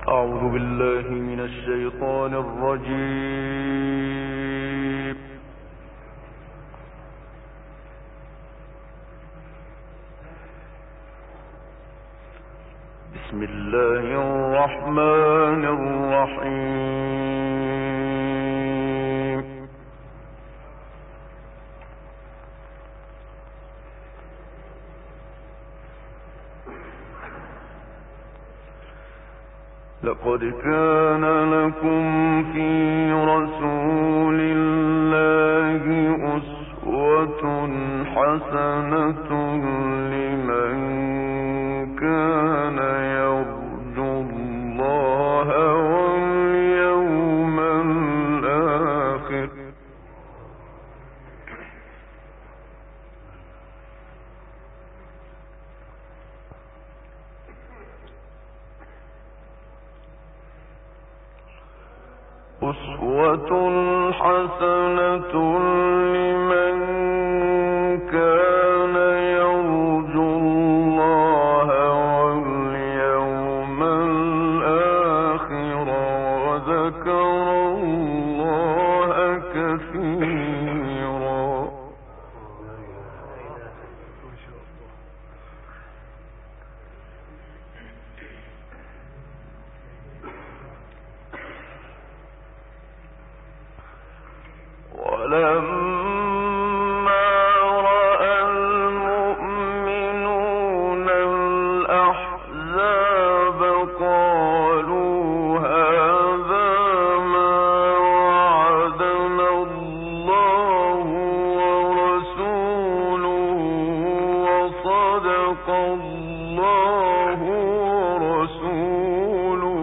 أعوذ بالله من الشيطان الرجيم. بسم الله الرحمن الرحيم. لقد كان لكم في رسول الله أسوة حسنة لمن كان يرجو الله واليوم الآخر أسوة حسنة لمن كان يرجو الله واليوم الآخر وذكر الله كثيرا. ولما رأى المؤمنون الأحزاب قالوا هذا ما وعدنا الله ورسوله وصدق الله ورسوله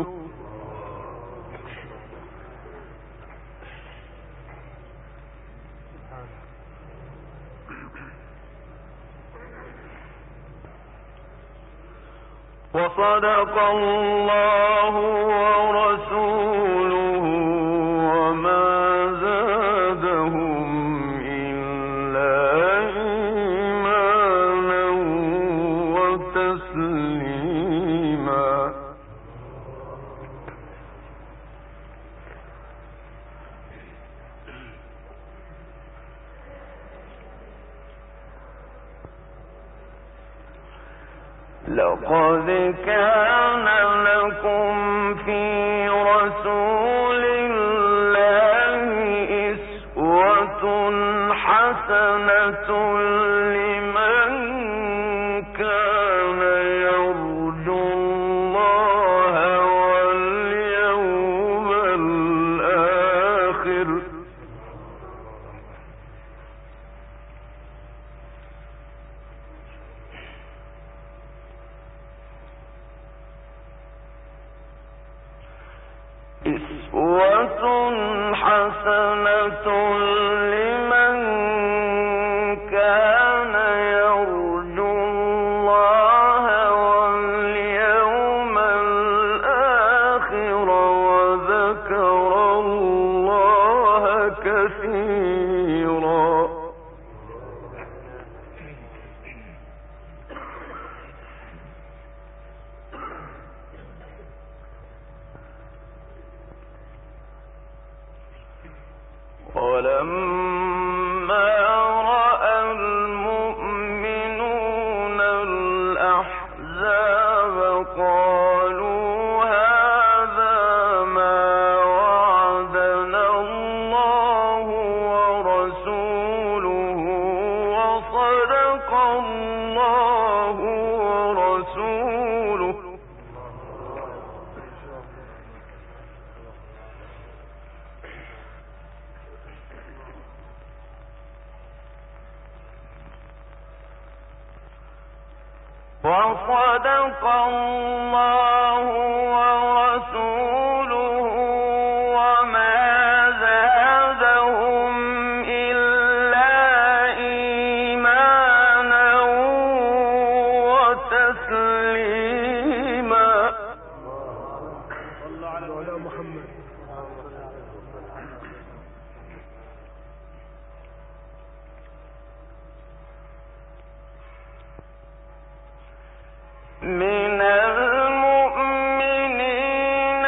وما زادهم إلا إيمانا وتسليما. لقد كان لكم في رسول الله أسوة حسنة لمن كان يرجو الله واليوم الآخر أسوة حسنة لمن كان يرجو الله واليوم الآخر وذكر الله كثيرا. ولما رأى المؤمنون الأحزاب قالوا هذا ما وعدنا الله ورسوله وصدق الله ورسوله وصدق الله ورسوله وما زادهم إلا إيمانا وتسليما. صلى على محمد. من المؤمنين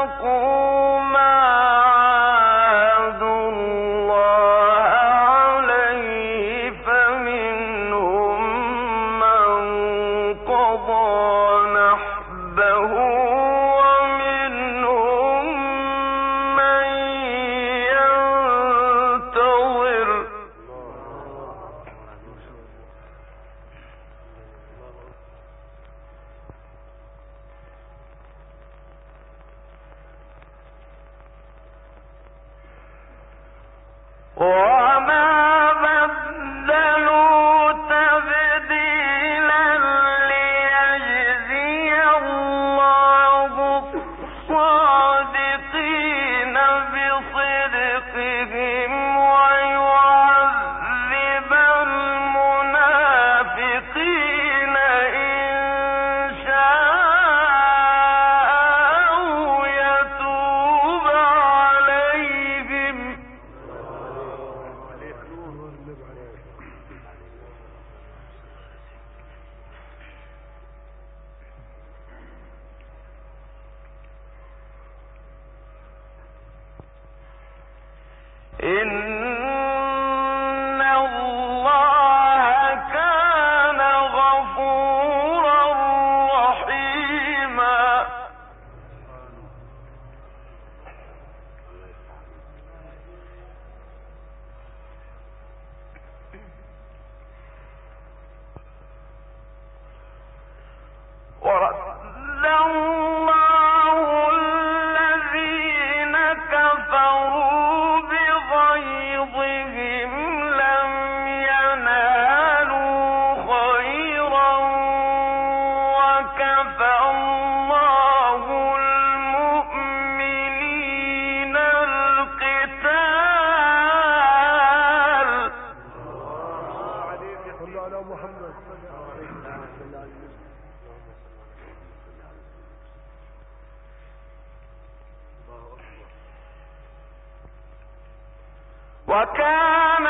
وكان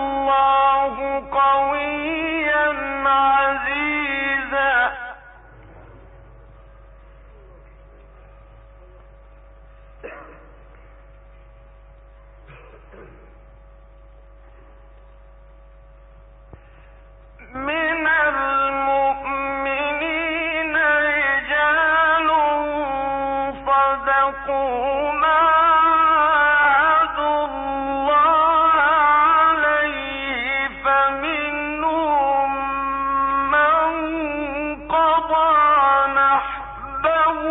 الله قويا عزيزا. من المؤمنين رجال صدقوا ما عاهدوا الله عليه فمنهم من قضى نحبه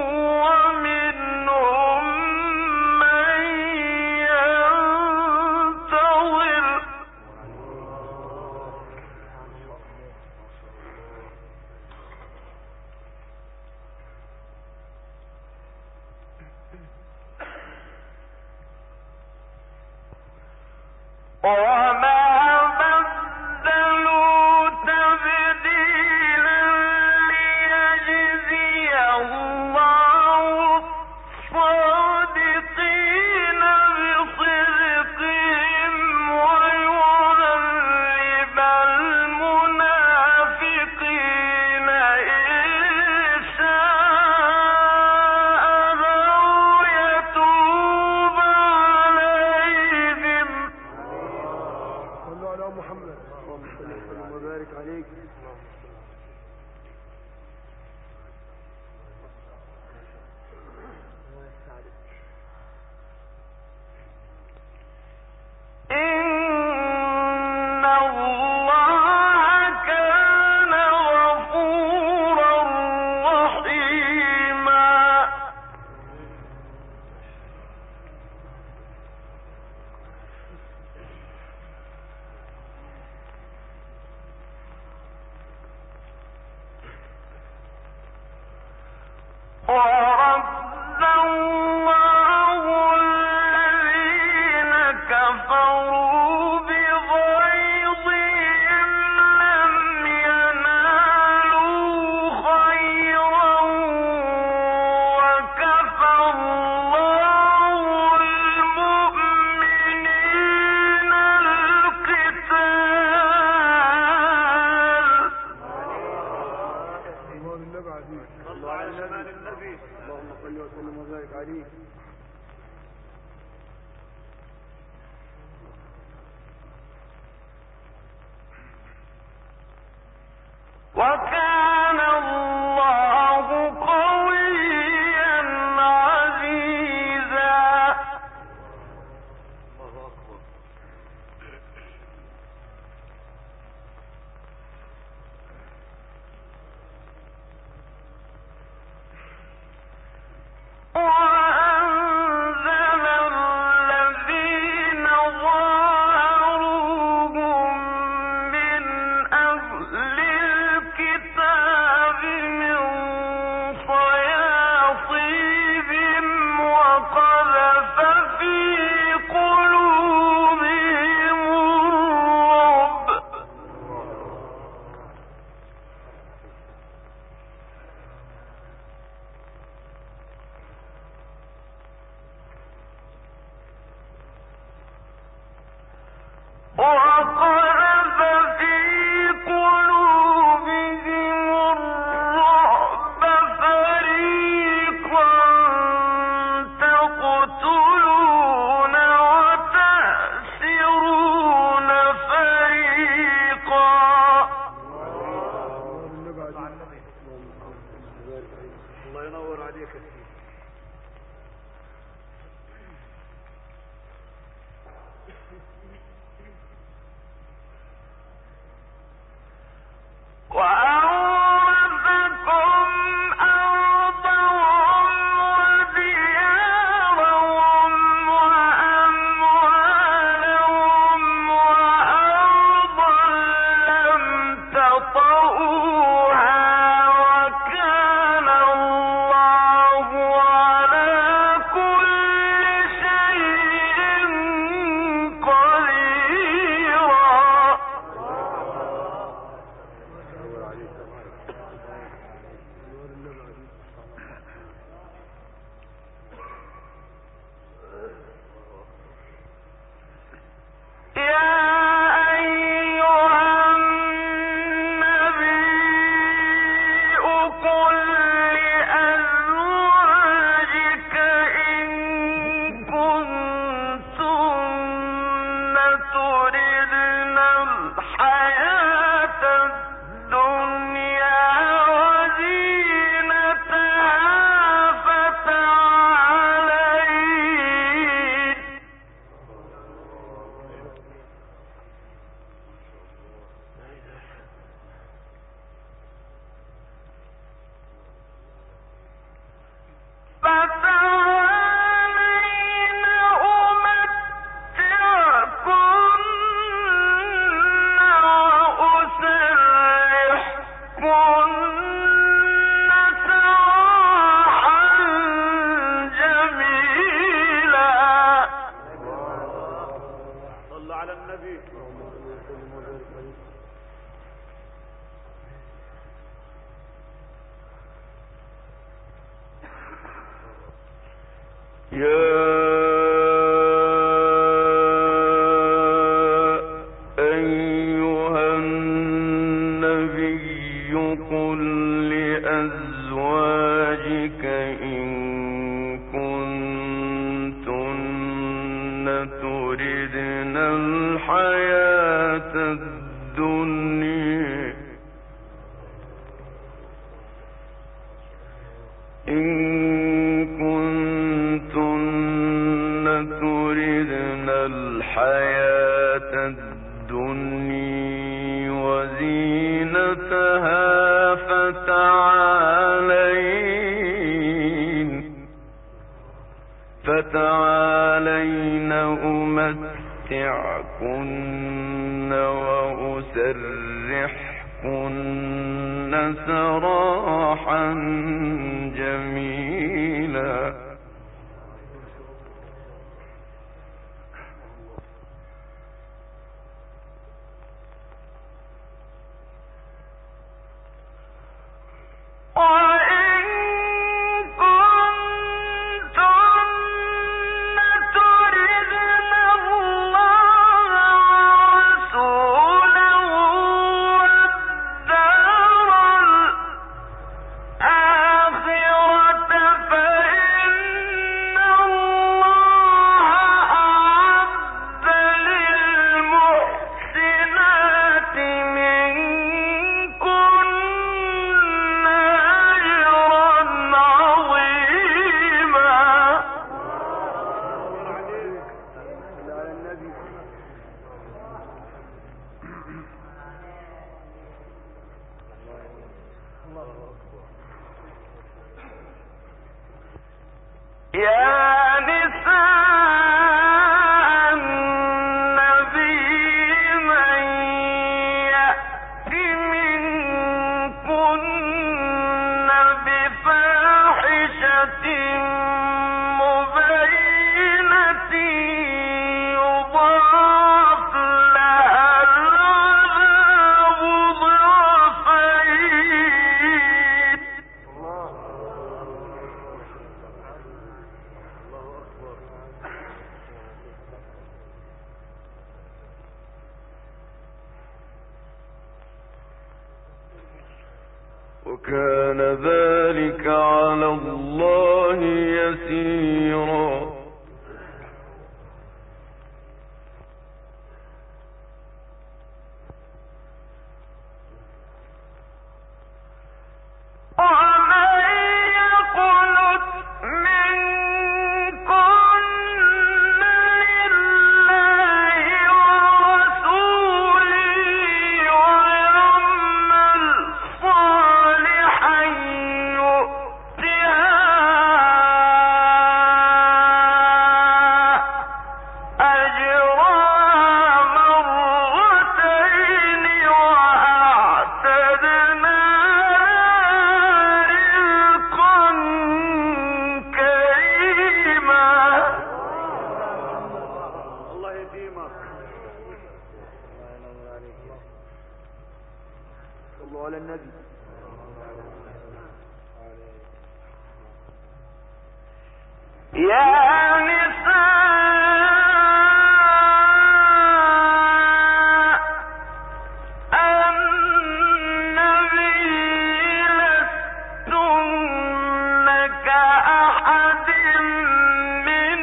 ومنهم من ينتظر. وما بدلوا تبديلا ليجزي الله الصادقين بصدقهم ويعذب المنافقين إن شاء أو يتوب عليهم. صلوا على محمد اللهم صل وسلم وبارك عليك. إن الله كان غفورا رحيما. ورد الله الذين كفروا بغيظهم لم ينالوا خيرا وكفى الله المؤمنين القتال. النبي عليك. صلوا على جمال النبي. اللهم صل وسلم وبارك عليك. وكان الله قويا عزيزا. الله أكبر. وأنزل الذين ظاهروهم من أهل الكتاب من صياصيهم وقذف في قلوبهم الرعب. وقذف في قلوبهم الرعب فريقا تقتلون وتأسرون فريقا. الله ينور عليك يا سيدي. وأورثكم أرضهم وديارهم وأموالهم وأرضا لم تطئوها وكان الله على كل شيء قديرا. يا أيها النبي قل لأزواجك إن كنتن تردن الحياة الدنيا وزينتها فتعالين. فتعالين أمتعكن وأسرحكن سراحا جميلا. صلوا على النبي. يا أيها النبي قل لأزواجك إن كنتن تردن الحياة الدنيا الحياة الدنيا وزينتها فتعالين أمتعكن وأسرحكن سراحا جميلا. وإن كنتن تردن الله ورسوله والدار يا نساء النبي من يأت منكن بفاحشة مبينة يضاعف لها العذاب ضعفين. وكان ذلك على الله يسيرا. ومن يقنت منكن لله ورسوله ويعمل صالحا يؤتها أجرها مرتين وأعتدنا رزقا كريما. الله يديمك. صلوا على النبي. يا نساء النبي لستن كأحد من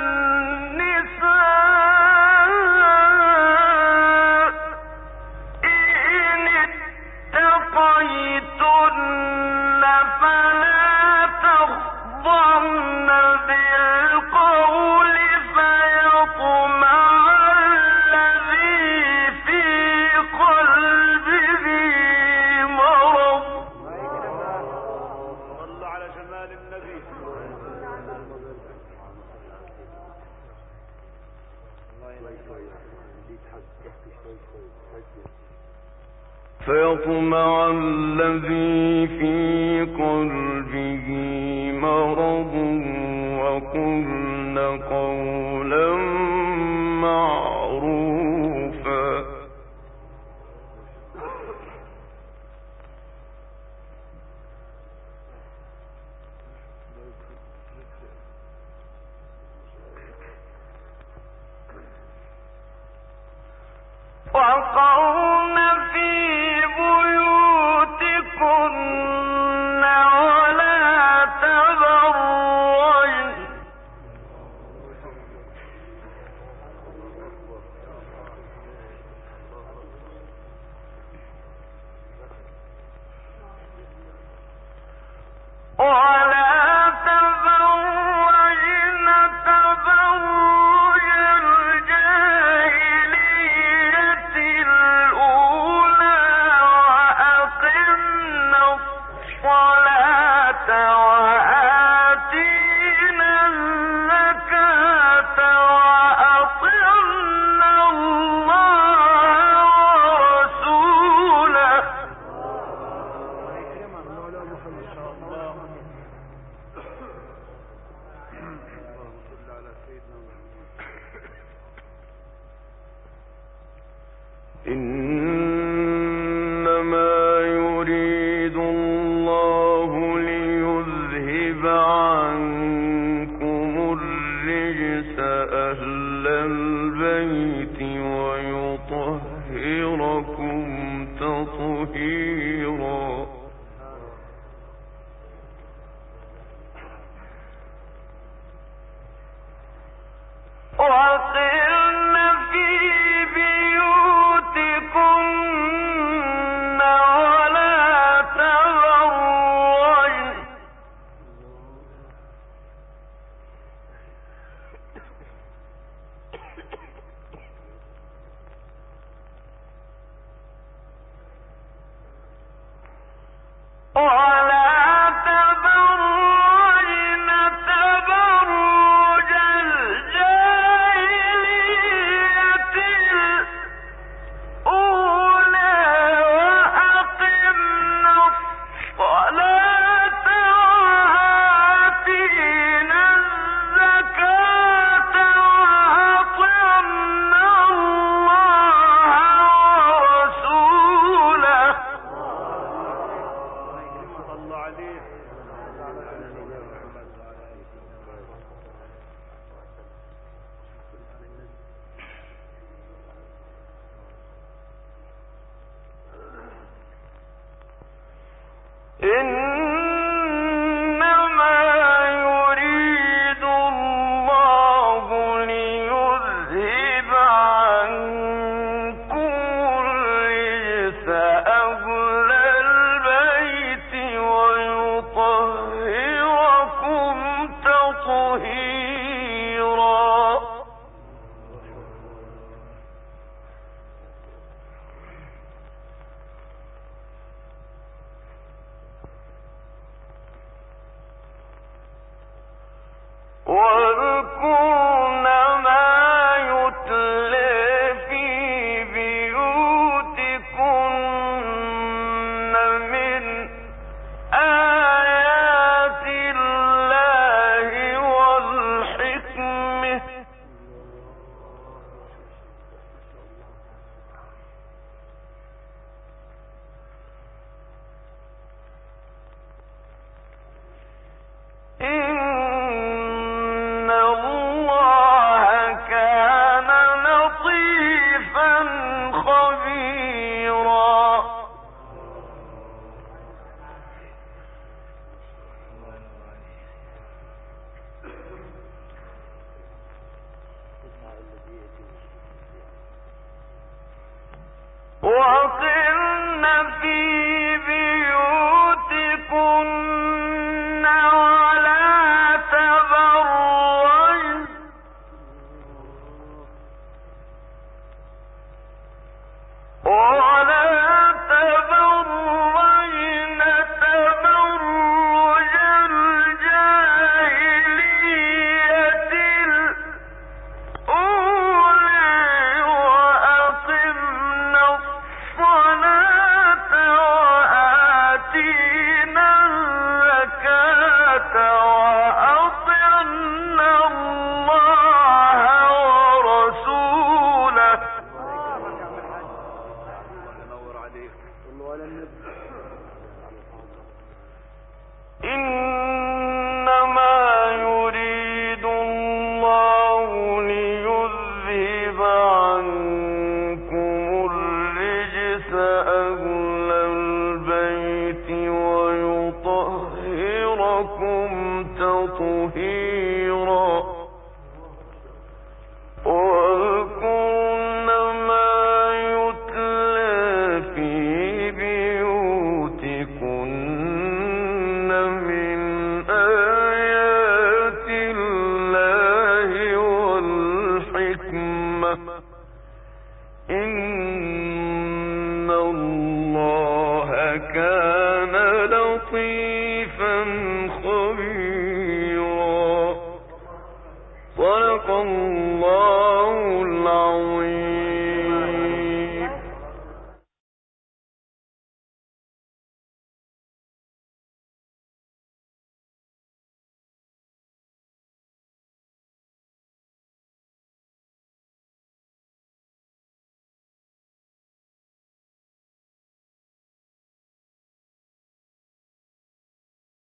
النساء إن اتقيتن فلا تخضعن بالقول فيطمع الذي في قلبه مرض. صلوا على جمال النبي. فيطمع الذي في قلبه مرض وقلن قولا معروفا. وقرن في بيوتكن ولا تبرجن تبرج الجاهلية الأولى وأقمنا الصلاة وآتينا الزكاة وأطعنا الله ورسوله. إنما يريد الله ليذهب عنكم الرجس أهل البيت ويطهركم تطهيرا. وقرن في بيوتكن امين. تطهيرا